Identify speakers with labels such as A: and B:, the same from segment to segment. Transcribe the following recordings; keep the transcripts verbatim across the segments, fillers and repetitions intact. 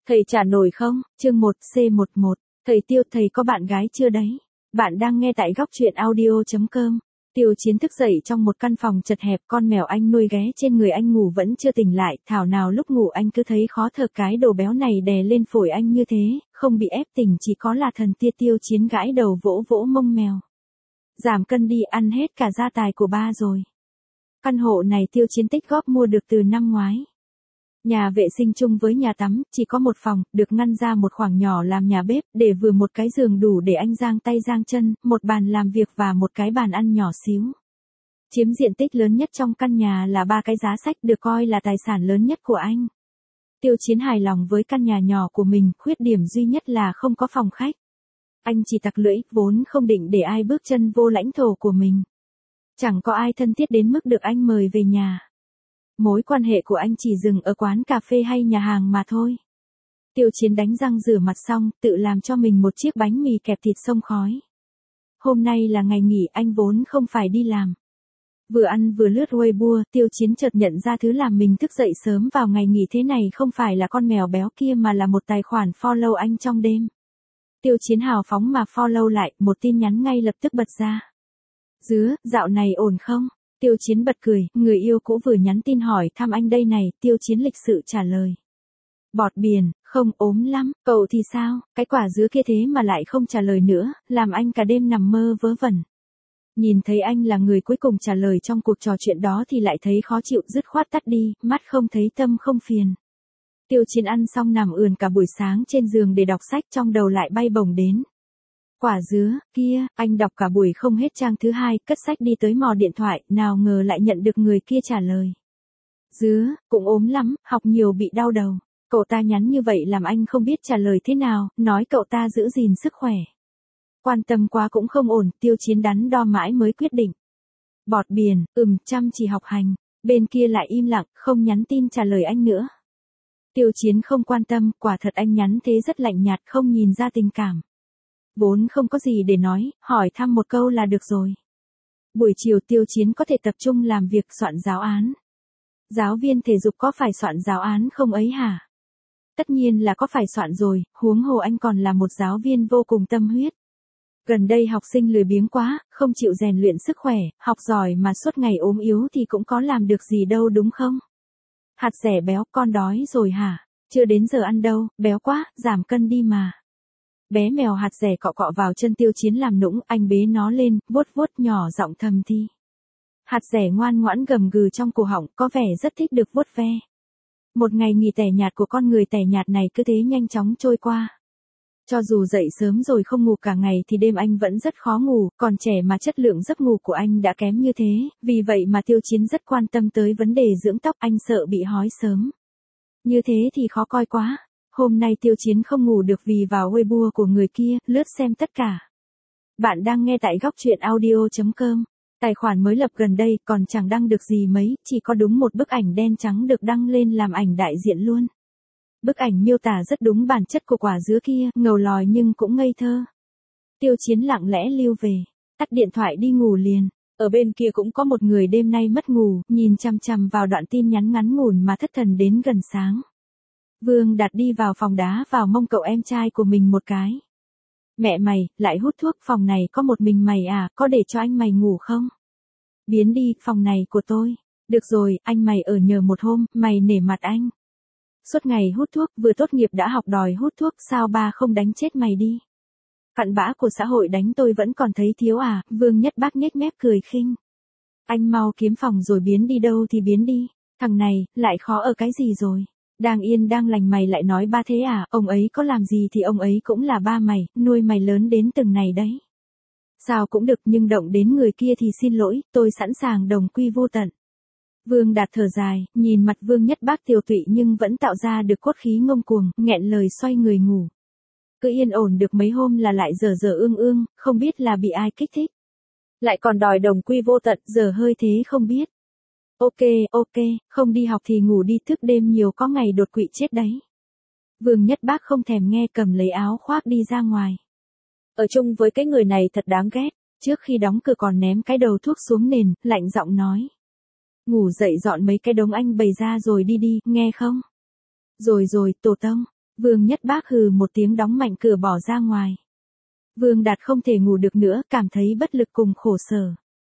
A: Thầy trả nổi không? Chương một C mười một. Thầy Tiêu, thầy có bạn gái chưa đấy? Bạn đang nghe tại góc truyện audio chấm com. Tiêu Chiến thức dậy trong một căn phòng chật hẹp, con mèo anh nuôi ghé trên người anh ngủ vẫn chưa tỉnh lại, thảo nào lúc ngủ anh cứ thấy khó thở, cái đồ béo này đè lên phổi anh như thế, không bị ép tỉnh chỉ có là thần tia. Tiêu Chiến gãi đầu vỗ vỗ mông mèo. Giảm cân đi, ăn hết cả gia tài của ba rồi. Căn hộ này Tiêu Chiến tích góp mua được từ năm ngoái. Nhà vệ sinh chung với nhà tắm, chỉ có một phòng, được ngăn ra một khoảng nhỏ làm nhà bếp, để vừa một cái giường đủ để anh giang tay giang chân, một bàn làm việc và một cái bàn ăn nhỏ xíu. Chiếm diện tích lớn nhất trong căn nhà là ba cái giá sách, được coi là tài sản lớn nhất của anh. Tiêu Chiến hài lòng với căn nhà nhỏ của mình, khuyết điểm duy nhất là không có phòng khách. Anh chỉ tặc lưỡi, vốn không định để ai bước chân vô lãnh thổ của mình. Chẳng có ai thân thiết đến mức được anh mời về nhà. Mối quan hệ của anh chỉ dừng ở quán cà phê hay nhà hàng mà thôi. Tiêu Chiến đánh răng rửa mặt xong, tự làm cho mình một chiếc bánh mì kẹp thịt xông khói. Hôm nay là ngày nghỉ, anh vốn không phải đi làm. Vừa ăn vừa lướt Weibo, Tiêu Chiến chợt nhận ra thứ làm mình thức dậy sớm vào ngày nghỉ thế này không phải là con mèo béo kia mà là một tài khoản follow anh trong đêm. Tiêu Chiến hào phóng mà follow lại, một tin nhắn ngay lập tức bật ra. Dứa, dạo này ổn không? Tiêu Chiến bật cười, người yêu cũ vừa nhắn tin hỏi thăm anh đây này, Tiêu Chiến lịch sự trả lời. Bọt biển, không, ốm lắm, cậu thì sao, cái quả dứa kia thế mà lại không trả lời nữa, làm anh cả đêm nằm mơ vớ vẩn. Nhìn thấy anh là người cuối cùng trả lời trong cuộc trò chuyện đó thì lại thấy khó chịu, dứt khoát tắt đi, mắt không thấy tâm không phiền. Tiêu Chiến ăn xong nằm ườn cả buổi sáng trên giường để đọc sách, trong đầu lại bay bổng đến. Quả dứa, kia, anh đọc cả buổi không hết trang thứ hai, cất sách đi tới mò điện thoại, nào ngờ lại nhận được người kia trả lời. Dứa, cũng ốm lắm, học nhiều bị đau đầu. Cậu ta nhắn như vậy làm anh không biết trả lời thế nào, nói cậu ta giữ gìn sức khỏe. Quan tâm quá cũng không ổn, Tiêu Chiến đắn đo mãi mới quyết định. Bọt biển, ừm, chăm chỉ học hành, bên kia lại im lặng, không nhắn tin trả lời anh nữa. Tiêu Chiến không quan tâm, quả thật anh nhắn thế rất lạnh nhạt, không nhìn ra tình cảm. Vốn không có gì để nói, hỏi thăm một câu là được rồi. Buổi chiều Tiêu Chiến có thể tập trung làm việc soạn giáo án. Giáo viên thể dục có phải soạn giáo án không ấy hả? Tất nhiên là có phải soạn rồi, huống hồ anh còn là một giáo viên vô cùng tâm huyết. Gần đây học sinh lười biếng quá, không chịu rèn luyện sức khỏe, học giỏi mà suốt ngày ốm yếu thì cũng có làm được gì đâu đúng không? Hạt dẻ béo, con đói rồi hả? Chưa đến giờ ăn đâu, béo quá, giảm cân đi mà. Bé mèo hạt dẻ cọ cọ vào chân Tiêu Chiến làm nũng, anh bế nó lên, vuốt vuốt nhỏ giọng thầm thì. Hạt dẻ ngoan ngoãn gầm gừ trong cổ họng, có vẻ rất thích được vuốt ve. Một ngày nghỉ tẻ nhạt của con người tẻ nhạt này cứ thế nhanh chóng trôi qua. Cho dù dậy sớm rồi không ngủ cả ngày thì đêm anh vẫn rất khó ngủ, còn trẻ mà chất lượng giấc ngủ của anh đã kém như thế, vì vậy mà Tiêu Chiến rất quan tâm tới vấn đề dưỡng tóc, anh sợ bị hói sớm. Như thế thì khó coi quá. Hôm nay Tiêu Chiến không ngủ được vì vào Weibo của người kia, lướt xem tất cả. Bạn đang nghe tại góc truyện audio chấm com. Tài khoản mới lập gần đây còn chẳng đăng được gì mấy, chỉ có đúng một bức ảnh đen trắng được đăng lên làm ảnh đại diện luôn. Bức ảnh miêu tả rất đúng bản chất của quả dứa kia, ngầu lòi nhưng cũng ngây thơ. Tiêu Chiến lặng lẽ lưu về, tắt điện thoại đi ngủ liền. Ở bên kia cũng có một người đêm nay mất ngủ, nhìn chằm chằm vào đoạn tin nhắn ngắn ngủn mà thất thần đến gần sáng. Vương Đạt đi vào phòng đá vào mông cậu em trai của mình một cái. Mẹ mày, lại hút thuốc, phòng này có một mình mày à, có để cho anh mày ngủ không? Biến đi, phòng này của tôi. Được rồi, anh mày ở nhờ một hôm, mày nể mặt anh. Suốt ngày hút thuốc, vừa tốt nghiệp đã học đòi hút thuốc, sao ba không đánh chết mày đi? Cặn bã của xã hội đánh tôi vẫn còn thấy thiếu à, Vương Nhất Bác nhếch mép cười khinh. Anh mau kiếm phòng rồi biến đi đâu thì biến đi, thằng này, lại khó ở cái gì rồi? Đang yên đang lành mày lại nói ba thế à, ông ấy có làm gì thì ông ấy cũng là ba mày, nuôi mày lớn đến từng này đấy. Sao cũng được nhưng động đến người kia thì xin lỗi, tôi sẵn sàng đồng quy vô tận. Vương Đạt thở dài, nhìn mặt Vương Nhất Bác tiều tụy nhưng vẫn tạo ra được cốt khí ngông cuồng, nghẹn lời xoay người ngủ. Cứ yên ổn được mấy hôm là lại dở dở ương ương, không biết là bị ai kích thích. Lại còn đòi đồng quy vô tận, giờ hơi thế không biết. Ok, ok, không đi học thì ngủ đi, thức đêm nhiều có ngày đột quỵ chết đấy. Vương Nhất Bác không thèm nghe, cầm lấy áo khoác đi ra ngoài. Ở chung với cái người này thật đáng ghét, trước khi đóng cửa còn ném cái đầu thuốc xuống nền, lạnh giọng nói. Ngủ dậy dọn mấy cái đống anh bày ra rồi đi đi, nghe không? Rồi rồi, tổ tông. Vương Nhất Bác hừ một tiếng đóng mạnh cửa bỏ ra ngoài. Vương Đạt không thể ngủ được nữa, cảm thấy bất lực cùng khổ sở.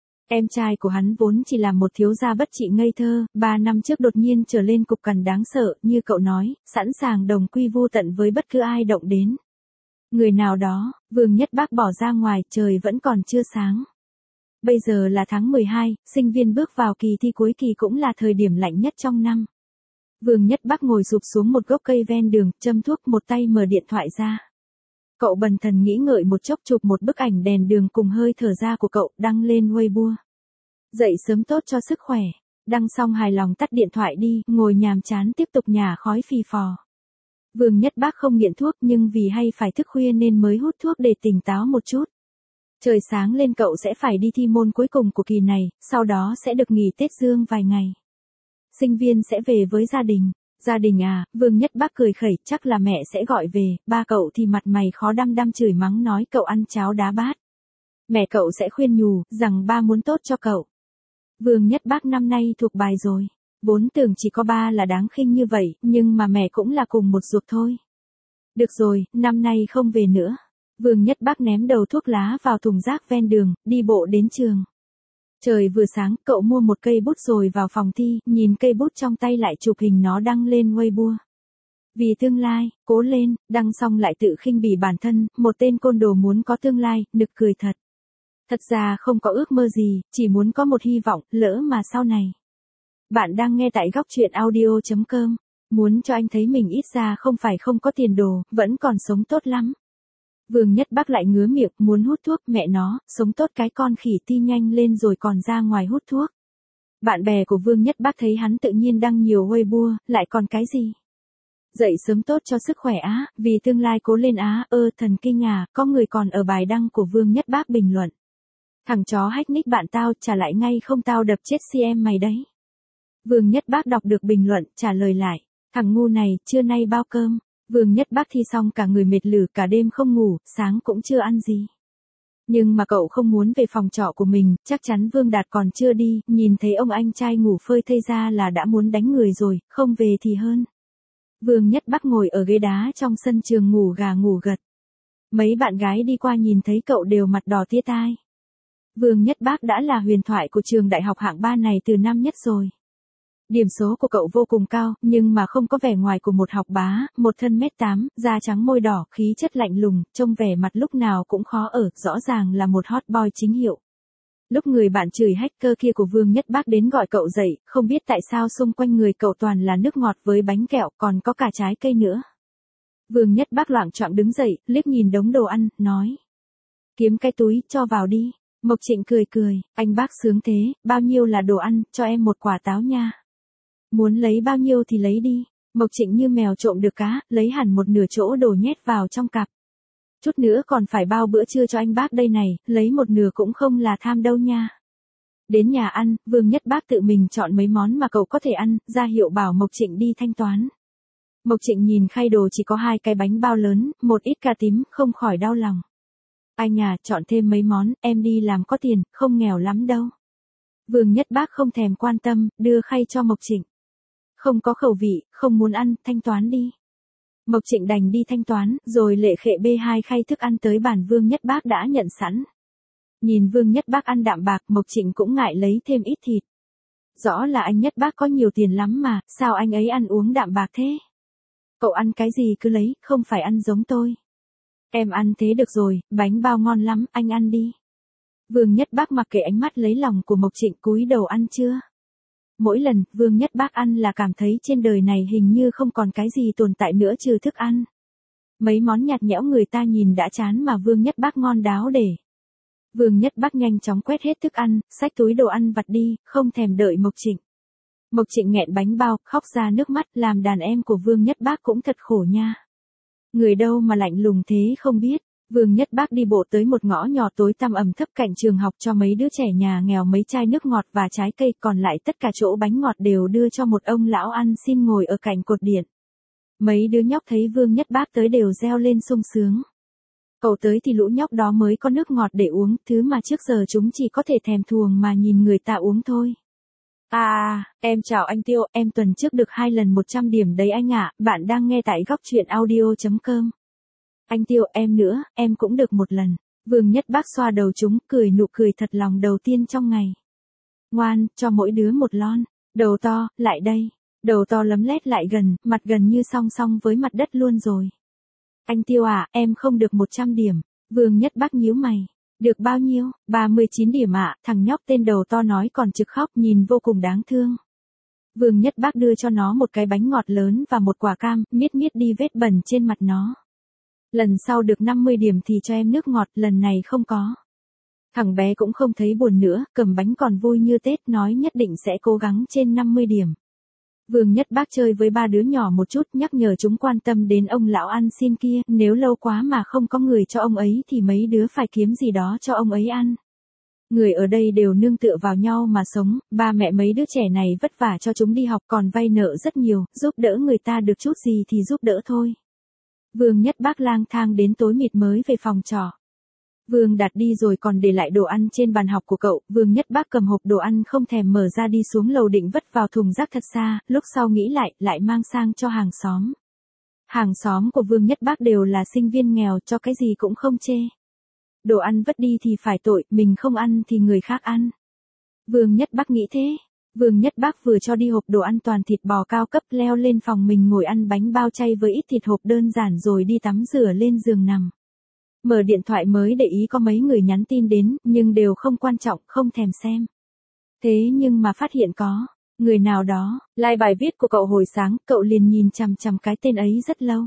A: Em trai của hắn vốn chỉ là một thiếu gia bất trị ngây thơ, ba năm trước đột nhiên trở lên cục cằn đáng sợ, như cậu nói, sẵn sàng đồng quy vu tận với bất cứ ai động đến. Người nào đó, Vương Nhất Bác bỏ ra ngoài, trời vẫn còn chưa sáng. Bây giờ là tháng mười hai, sinh viên bước vào kỳ thi cuối kỳ cũng là thời điểm lạnh nhất trong năm. Vương Nhất Bác ngồi sụp xuống một gốc cây ven đường, châm thuốc, một tay mở điện thoại ra. Cậu bần thần nghĩ ngợi một chốc, chụp một bức ảnh đèn đường cùng hơi thở ra của cậu, đăng lên Weibo. Dậy sớm tốt cho sức khỏe. Đăng xong hài lòng tắt điện thoại đi, ngồi nhàm chán tiếp tục nhả khói phì phò. Vương Nhất Bác không nghiện thuốc nhưng vì hay phải thức khuya nên mới hút thuốc để tỉnh táo một chút. Trời sáng lên cậu sẽ phải đi thi môn cuối cùng của kỳ này, sau đó sẽ được nghỉ Tết Dương vài ngày. Sinh viên sẽ về với gia đình. Gia đình à, Vương Nhất Bác cười khẩy, chắc là mẹ sẽ gọi về, ba cậu thì mặt mày khó đăm đăm chửi mắng nói cậu ăn cháo đá bát. Mẹ cậu sẽ khuyên nhủ, rằng ba muốn tốt cho cậu. Vương Nhất Bác năm nay thuộc bài rồi. Vốn tưởng chỉ có ba là đáng khinh như vậy, nhưng mà mẹ cũng là cùng một ruột thôi. Được rồi, năm nay không về nữa. Vương Nhất Bác ném đầu thuốc lá vào thùng rác ven đường, đi bộ đến trường. Trời vừa sáng, cậu mua một cây bút rồi vào phòng thi, nhìn cây bút trong tay lại chụp hình nó đăng lên Weibo. Vì tương lai, cố lên, đăng xong lại tự khinh bỉ bản thân, một tên côn đồ muốn có tương lai, nực cười thật. Thật ra không có ước mơ gì, chỉ muốn có một hy vọng, lỡ mà sau này. Bạn đang nghe tại góc truyện audio chấm com. Muốn cho anh thấy mình ít ra không phải không có tiền đồ, vẫn còn sống tốt lắm. Vương Nhất Bác lại ngứa miệng, muốn hút thuốc, mẹ nó, sống tốt cái con khỉ ti nhanh lên rồi còn ra ngoài hút thuốc. Bạn bè của Vương Nhất Bác thấy hắn tự nhiên đăng nhiều Weibo, lại còn cái gì? Dậy sớm tốt cho sức khỏe á, vì tương lai cố lên á, ơ thần kinh à, có người còn ở bài đăng của Vương Nhất Bác bình luận. Thằng chó hack nick bạn tao, trả lại ngay không tao đập chết si em mày đấy. Vương Nhất Bác đọc được bình luận, trả lời lại, thằng ngu này, trưa nay bao cơm. Vương Nhất Bác thi xong cả người mệt lử, cả đêm không ngủ, sáng cũng chưa ăn gì. Nhưng mà cậu không muốn về phòng trọ của mình, chắc chắn Vương Đạt còn chưa đi, nhìn thấy ông anh trai ngủ phơi thây ra là đã muốn đánh người rồi, không về thì hơn. Vương Nhất Bác ngồi ở ghế đá trong sân trường ngủ gà ngủ gật. Mấy bạn gái đi qua nhìn thấy cậu đều mặt đỏ tía tai. Vương Nhất Bác đã là huyền thoại của trường đại học hạng ba này từ năm nhất rồi. Điểm số của cậu vô cùng cao, nhưng mà không có vẻ ngoài của một học bá, một thân mét tám, da trắng môi đỏ, khí chất lạnh lùng, trông vẻ mặt lúc nào cũng khó ở, rõ ràng là một hot boy chính hiệu. Lúc người bạn chửi hacker kia của Vương Nhất Bác đến gọi cậu dậy, không biết tại sao xung quanh người cậu toàn là nước ngọt với bánh kẹo, còn có cả trái cây nữa. Vương Nhất Bác loạng choạng đứng dậy, liếc nhìn đống đồ ăn, nói. Kiếm cái túi, cho vào đi. Mộc Trịnh cười cười, anh Bác sướng thế, bao nhiêu là đồ ăn, cho em một quả táo nha. Muốn lấy bao nhiêu thì lấy đi. Mộc Trịnh như mèo trộm được cá, lấy hẳn một nửa chỗ đồ nhét vào trong cặp. Chút nữa còn phải bao bữa trưa cho anh Bác đây này, lấy một nửa cũng không là tham đâu nha. Đến nhà ăn, Vương Nhất Bác tự mình chọn mấy món mà cậu có thể ăn, ra hiệu bảo Mộc Trịnh đi thanh toán. Mộc Trịnh nhìn khay đồ chỉ có hai cái bánh bao lớn, một ít cà tím, không khỏi đau lòng. Anh à, chọn thêm mấy món, em đi làm có tiền, không nghèo lắm đâu. Vương Nhất Bác không thèm quan tâm, đưa khay cho Mộc Trịnh. Không có khẩu vị, không muốn ăn, thanh toán đi. Mộc Trịnh đành đi thanh toán, rồi lệ khệ bê hai khay thức ăn tới bàn Vương Nhất Bác đã nhận sẵn. Nhìn Vương Nhất Bác ăn đạm bạc, Mộc Trịnh cũng ngại lấy thêm ít thịt. Rõ là anh Nhất Bác có nhiều tiền lắm mà, sao anh ấy ăn uống đạm bạc thế? Cậu ăn cái gì cứ lấy, không phải ăn giống tôi. Em ăn thế được rồi, bánh bao ngon lắm, anh ăn đi. Vương Nhất Bác mặc kệ ánh mắt lấy lòng của Mộc Trịnh, cúi đầu ăn chưa? Mỗi lần, Vương Nhất Bác ăn là cảm thấy trên đời này hình như không còn cái gì tồn tại nữa trừ thức ăn. Mấy món nhạt nhẽo người ta nhìn đã chán mà Vương Nhất Bác ngon đáo để. Vương Nhất Bác nhanh chóng quét hết thức ăn, xách túi đồ ăn vặt đi, không thèm đợi Mộc Trịnh. Mộc Trịnh nghẹn bánh bao, khóc ra nước mắt, làm đàn em của Vương Nhất Bác cũng thật khổ nha. Người đâu mà lạnh lùng thế không biết. Vương Nhất Bác đi bộ tới một ngõ nhỏ tối tăm ẩm thấp cạnh trường học cho mấy đứa trẻ nhà nghèo mấy chai nước ngọt và trái cây, còn lại tất cả chỗ bánh ngọt đều đưa cho một ông lão ăn xin ngồi ở cạnh cột điện. Mấy đứa nhóc thấy Vương Nhất Bác tới đều reo lên sung sướng. Cậu tới thì lũ nhóc đó mới có nước ngọt để uống, thứ mà trước giờ chúng chỉ có thể thèm thuồng mà nhìn người ta uống thôi. À, em chào anh Tiêu, em tuần trước được hai lần một trăm điểm đấy anh ạ, bạn đang nghe tại góc truyện audio.com. Anh Tiêu, em nữa, em cũng được một lần. Vương Nhất Bác xoa đầu chúng, cười nụ cười thật lòng đầu tiên trong ngày. Ngoan, cho mỗi đứa một lon. Đầu to, lại đây. Đầu to lấm lét lại gần, mặt gần như song song với mặt đất luôn rồi. Anh Tiêu à, em không được một trăm điểm. Vương Nhất Bác nhíu mày. Được bao nhiêu? ba mươi chín điểm ạ, à, thằng nhóc tên đầu to nói còn trực khóc nhìn vô cùng đáng thương. Vương Nhất Bác đưa cho nó một cái bánh ngọt lớn và một quả cam, miết miết đi vết bẩn trên mặt nó. Lần sau được năm mươi điểm thì cho em nước ngọt, lần này không có. Thằng bé cũng không thấy buồn nữa, cầm bánh còn vui như Tết, nói nhất định sẽ cố gắng trên năm mươi điểm. Vương Nhất Bác chơi với ba đứa nhỏ một chút, nhắc nhở chúng quan tâm đến ông lão ăn xin kia, nếu lâu quá mà không có người cho ông ấy thì mấy đứa phải kiếm gì đó cho ông ấy ăn. Người ở đây đều nương tựa vào nhau mà sống, ba mẹ mấy đứa trẻ này vất vả cho chúng đi học còn vay nợ rất nhiều, giúp đỡ người ta được chút gì thì giúp đỡ thôi. Vương Nhất Bác lang thang đến tối mịt mới về phòng trọ. Vương Đạt đi rồi còn để lại đồ ăn trên bàn học của cậu, Vương Nhất Bác cầm hộp đồ ăn không thèm mở ra đi xuống lầu định vứt vào thùng rác thật xa, lúc sau nghĩ lại, lại mang sang cho hàng xóm. Hàng xóm của Vương Nhất Bác đều là sinh viên nghèo, cho cái gì cũng không chê. Đồ ăn vứt đi thì phải tội, mình không ăn thì người khác ăn. Vương Nhất Bác nghĩ thế. Vương Nhất Bác vừa cho đi hộp đồ ăn toàn thịt bò cao cấp, leo lên phòng mình ngồi ăn bánh bao chay với ít thịt hộp đơn giản rồi đi tắm rửa lên giường nằm. Mở điện thoại mới để ý có mấy người nhắn tin đến, nhưng đều không quan trọng, không thèm xem. Thế nhưng mà phát hiện có người nào đó like bài viết của cậu hồi sáng, cậu liền nhìn chằm chằm cái tên ấy rất lâu.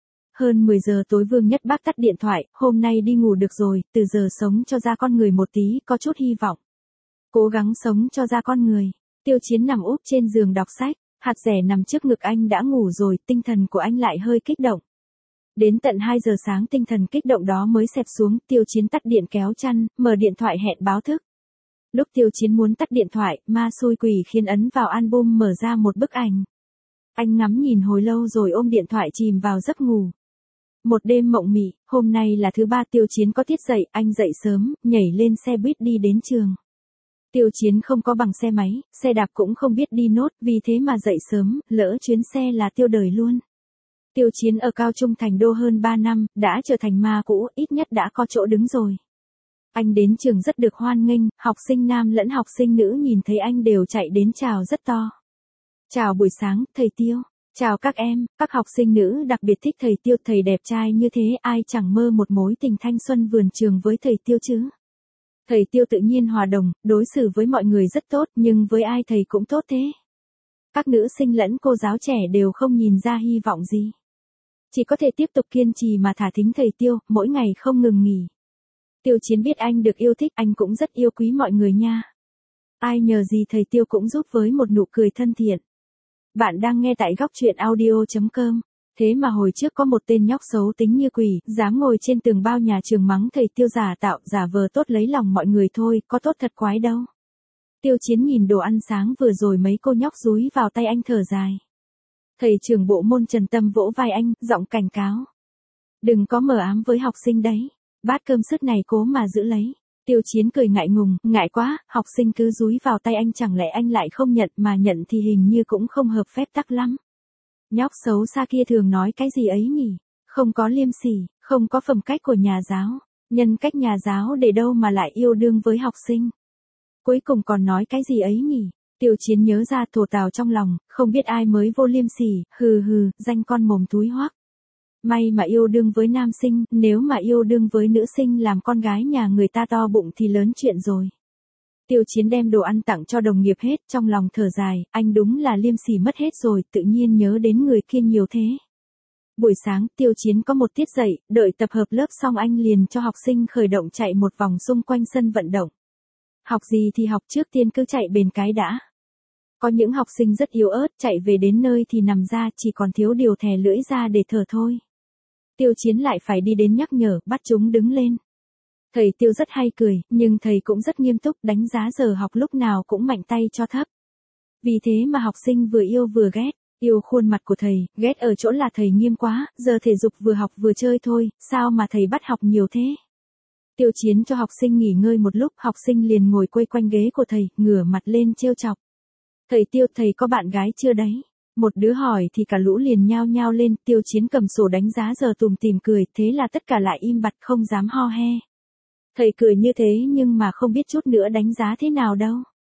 A: Hơn mười giờ tối Vương Nhất Bác tắt điện thoại, hôm nay đi ngủ được rồi, từ giờ sống cho ra con người một tí, có chút hy vọng. Cố gắng sống cho ra con người. Tiêu Chiến nằm úp trên giường đọc sách, hạt rẻ nằm trước ngực anh đã ngủ rồi, tinh thần của anh lại hơi kích động. Đến tận hai giờ sáng tinh thần kích động đó mới xẹp xuống, Tiêu Chiến tắt điện kéo chăn, mở điện thoại hẹn báo thức. Lúc Tiêu Chiến muốn tắt điện thoại, ma xui quỷ khiến ấn vào album mở ra một bức ảnh. Anh ngắm nhìn hồi lâu rồi ôm điện thoại chìm vào giấc ngủ. Một đêm mộng mị, hôm nay là thứ ba Tiêu Chiến có tiết dậy, anh dậy sớm, nhảy lên xe buýt đi đến trường. Tiêu Chiến không có bằng xe máy, xe đạp cũng không biết đi nốt, vì thế mà dậy sớm, lỡ chuyến xe là tiêu đời luôn. Tiêu Chiến ở Cao Trung Thành Đô hơn ba năm, đã trở thành ma cũ, ít nhất đã có chỗ đứng rồi. Anh đến trường rất được hoan nghênh, học sinh nam lẫn học sinh nữ nhìn thấy anh đều chạy đến chào rất to. Chào buổi sáng, thầy Tiêu. Chào các em, các học sinh nữ đặc biệt thích thầy Tiêu, thầy đẹp trai như thế, ai chẳng mơ một mối tình thanh xuân vườn trường với thầy Tiêu chứ. Thầy Tiêu tự nhiên hòa đồng, đối xử với mọi người rất tốt, nhưng với ai thầy cũng tốt thế. Các nữ sinh lẫn cô giáo trẻ đều không nhìn ra hy vọng gì. Chỉ có thể tiếp tục kiên trì mà thả thính thầy Tiêu, mỗi ngày không ngừng nghỉ. Tiêu Chiến biết anh được yêu thích, anh cũng rất yêu quý mọi người nha. Ai nhờ gì thầy Tiêu cũng giúp với một nụ cười thân thiện. Bạn đang nghe tại góc truyện audio.com. Thế mà hồi trước có một tên nhóc xấu tính như quỷ, dám ngồi trên tường bao nhà trường mắng thầy Tiêu giả tạo, giả vờ tốt lấy lòng mọi người thôi, có tốt thật quái đâu. Tiêu Chiến nhìn đồ ăn sáng vừa rồi mấy cô nhóc dúi vào tay anh thở dài. Thầy trưởng bộ môn Trần Tâm vỗ vai anh, giọng cảnh cáo. Đừng có mờ ám với học sinh đấy. Bát cơm sứt này cố mà giữ lấy. Tiêu Chiến cười ngại ngùng, ngại quá, học sinh cứ dúi vào tay anh chẳng lẽ anh lại không nhận, mà nhận thì hình như cũng không hợp phép tắc lắm. Nhóc xấu xa kia thường nói cái gì ấy nhỉ? Không có liêm sỉ, không có phẩm cách của nhà giáo. Nhân cách nhà giáo để đâu mà lại yêu đương với học sinh. Cuối cùng còn nói cái gì ấy nhỉ? Tiêu Chiến nhớ ra thổ tào trong lòng, không biết ai mới vô liêm sỉ, hừ hừ, danh con mồm thúi hoắc. May mà yêu đương với nam sinh, nếu mà yêu đương với nữ sinh làm con gái nhà người ta to bụng thì lớn chuyện rồi. Tiêu Chiến đem đồ ăn tặng cho đồng nghiệp hết, trong lòng thở dài, anh đúng là liêm sỉ mất hết rồi, tự nhiên nhớ đến người kia nhiều thế. Buổi sáng, Tiêu Chiến có một tiết dạy, đợi tập hợp lớp xong anh liền cho học sinh khởi động chạy một vòng xung quanh sân vận động. Học gì thì học, trước tiên cứ chạy bền cái đã. Có những học sinh rất yếu ớt, chạy về đến nơi thì nằm ra, chỉ còn thiếu điều thè lưỡi ra để thở thôi. Tiêu Chiến lại phải đi đến nhắc nhở, bắt chúng đứng lên. Thầy Tiêu rất hay cười, nhưng thầy cũng rất nghiêm túc, đánh giá giờ học lúc nào cũng mạnh tay cho thấp. Vì thế mà học sinh vừa yêu vừa ghét. Yêu khuôn mặt của thầy, ghét ở chỗ là thầy nghiêm quá, giờ thể dục vừa học vừa chơi thôi, sao mà thầy bắt học nhiều thế. Tiêu Chiến cho học sinh nghỉ ngơi một lúc, học sinh liền ngồi quây quanh ghế của thầy, ngửa mặt lên trêu chọc. Thầy Tiêu, thầy có bạn gái chưa đấy? Một đứa hỏi thì cả lũ liền nhao nhao lên, Tiêu Chiến cầm sổ đánh giá giờ tùm tìm cười, thế là tất cả lại im bặt không dám ho he. Thầy cười như thế nhưng mà không biết chút nữa đánh giá thế nào đâu.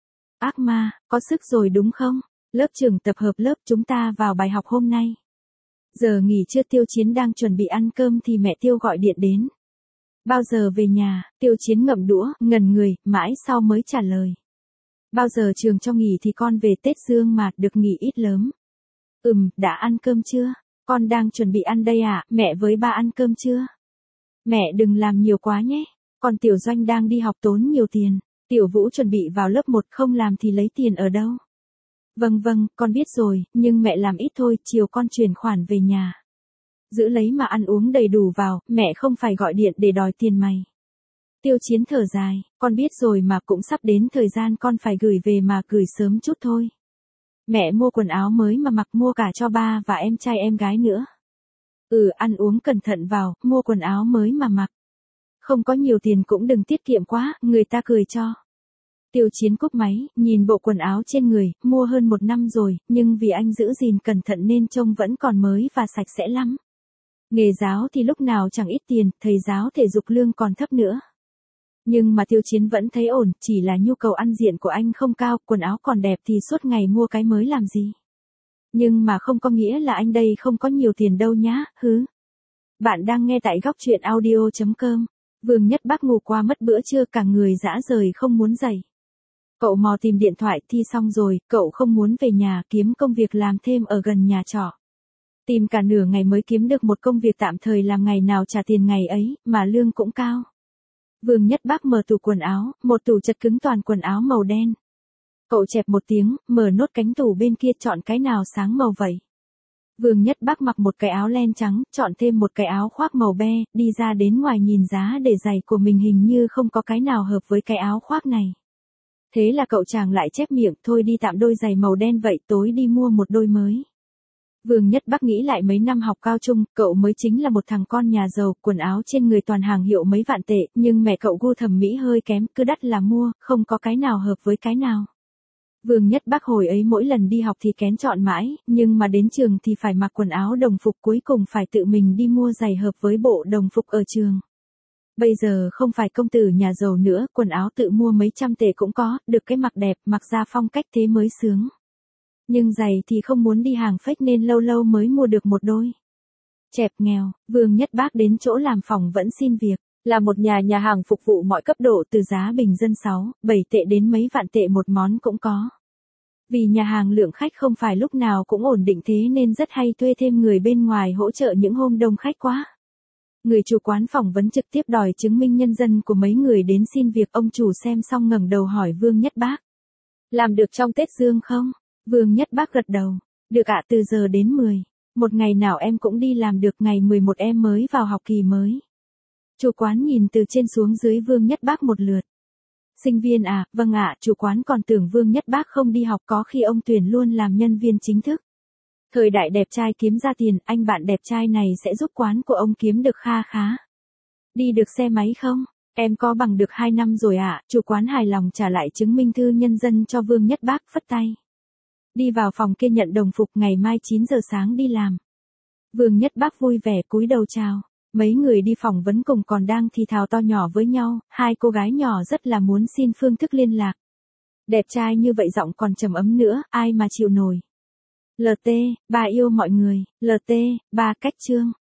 A: Ác ma, có sức rồi đúng không? Lớp trưởng tập hợp lớp, chúng ta vào bài học hôm nay. Giờ nghỉ trưa Tiêu Chiến đang chuẩn bị ăn cơm thì mẹ Tiêu gọi điện đến. Bao giờ về nhà? Tiêu Chiến ngậm đũa, ngẩn người, mãi sau mới trả lời. Bao giờ trường cho nghỉ thì con về, Tết Dương mà, được nghỉ ít lớn. Ừm, đã ăn cơm chưa? Con đang chuẩn bị ăn đây ạ, mẹ với ba ăn cơm chưa? Mẹ đừng làm nhiều quá nhé, con Tiểu Doanh đang đi học tốn nhiều tiền. Tiểu Vũ chuẩn bị vào lớp một, không làm thì lấy tiền ở đâu? Vâng vâng, con biết rồi, nhưng mẹ làm ít thôi, chiều con chuyển khoản về nhà. Giữ lấy mà ăn uống đầy đủ vào, mẹ không phải gọi điện để đòi tiền mày. Tiêu Chiến thở dài, con biết rồi mà, cũng sắp đến thời gian con phải gửi về mà, gửi sớm chút thôi. Mẹ mua quần áo mới mà mặc, mua cả cho ba và em trai em gái nữa. Ừ, ăn uống cẩn thận vào, mua quần áo mới mà mặc. Không có nhiều tiền cũng đừng tiết kiệm quá, người ta cười cho. Tiêu Chiến cúp máy, nhìn bộ quần áo trên người, mua hơn một năm rồi, nhưng vì anh giữ gìn cẩn thận nên trông vẫn còn mới và sạch sẽ lắm. Nghề giáo thì lúc nào chẳng ít tiền, thầy giáo thể dục lương còn thấp nữa. Nhưng mà Tiêu Chiến vẫn thấy ổn, chỉ là nhu cầu ăn diện của anh không cao, quần áo còn đẹp thì suốt ngày mua cái mới làm gì. Nhưng mà không có nghĩa là anh đây không có nhiều tiền đâu nhá, hứ. Bạn đang nghe tại góc truyện audio chấm com. Vương Nhất Bác ngủ qua mất bữa trưa, cả người dã rời không muốn dậy. Cậu mò tìm điện thoại, thi xong rồi, cậu không muốn về nhà, kiếm công việc làm thêm ở gần nhà trọ. Tìm cả nửa ngày mới kiếm được một công việc tạm thời làm ngày nào trả tiền ngày ấy, mà lương cũng cao. Vương Nhất Bác mở tủ quần áo, một tủ chật cứng toàn quần áo màu đen. Cậu chẹp một tiếng, mở nốt cánh tủ bên kia, chọn cái nào sáng màu vậy. Vương Nhất Bác mặc một cái áo len trắng, chọn thêm một cái áo khoác màu be, đi ra đến ngoài nhìn giá để giày của mình hình như không có cái nào hợp với cái áo khoác này. Thế là cậu chàng lại chép miệng, thôi đi tạm đôi giày màu đen vậy, tối đi mua một đôi mới. Vương Nhất Bác nghĩ lại mấy năm học cao trung, cậu mới chính là một thằng con nhà giàu, quần áo trên người toàn hàng hiệu mấy vạn tệ, nhưng mẹ cậu gu thẩm mỹ hơi kém, cứ đắt là mua, không có cái nào hợp với cái nào. Vương Nhất Bác hồi ấy mỗi lần đi học thì kén chọn mãi, nhưng mà đến trường thì phải mặc quần áo đồng phục, cuối cùng phải tự mình đi mua giày hợp với bộ đồng phục ở trường. Bây giờ không phải công tử nhà giàu nữa, quần áo tự mua mấy trăm tệ cũng có, được cái mặc đẹp, mặc ra phong cách thế mới sướng. Nhưng giày thì không muốn đi hàng fake nên lâu lâu mới mua được một đôi. Chẹp nghèo, Vương Nhất Bác đến chỗ làm phỏng vấn xin việc, là một nhà nhà hàng phục vụ mọi cấp độ, từ giá bình dân sáu, bảy tệ đến mấy vạn tệ một món cũng có. Vì nhà hàng lượng khách không phải lúc nào cũng ổn định thế nên rất hay thuê thêm người bên ngoài hỗ trợ những hôm đông khách quá. Người chủ quán phỏng vấn trực tiếp đòi chứng minh nhân dân của mấy người đến xin việc, ông chủ xem xong ngẩng đầu hỏi Vương Nhất Bác. Làm được trong Tết Dương không? Vương Nhất Bác gật đầu. Được ạ, từ giờ đến mười. Một ngày nào em cũng đi làm được, ngày mười một em mới vào học kỳ mới. Chủ quán nhìn từ trên xuống dưới Vương Nhất Bác một lượt. Sinh viên à, vâng ạ, chủ quán còn tưởng Vương Nhất Bác không đi học, có khi ông tuyển luôn làm nhân viên chính thức. Thời đại đẹp trai kiếm ra tiền, anh bạn đẹp trai này sẽ giúp quán của ông kiếm được kha khá. Đi được xe máy không? Em có bằng được hai năm rồi ạ, chủ quán hài lòng trả lại chứng minh thư nhân dân cho Vương Nhất Bác, phất tay. Đi vào phòng kia nhận đồng phục, ngày mai chín giờ sáng đi làm. Vương Nhất Bác vui vẻ cúi đầu chào. Mấy người đi phỏng vấn cùng còn đang thì thào to nhỏ với nhau, hai cô gái nhỏ rất là muốn xin phương thức liên lạc. Đẹp trai như vậy giọng còn trầm ấm nữa, ai mà chịu nổi. lờ tê, bà yêu mọi người, lờ tê, ba cách chương.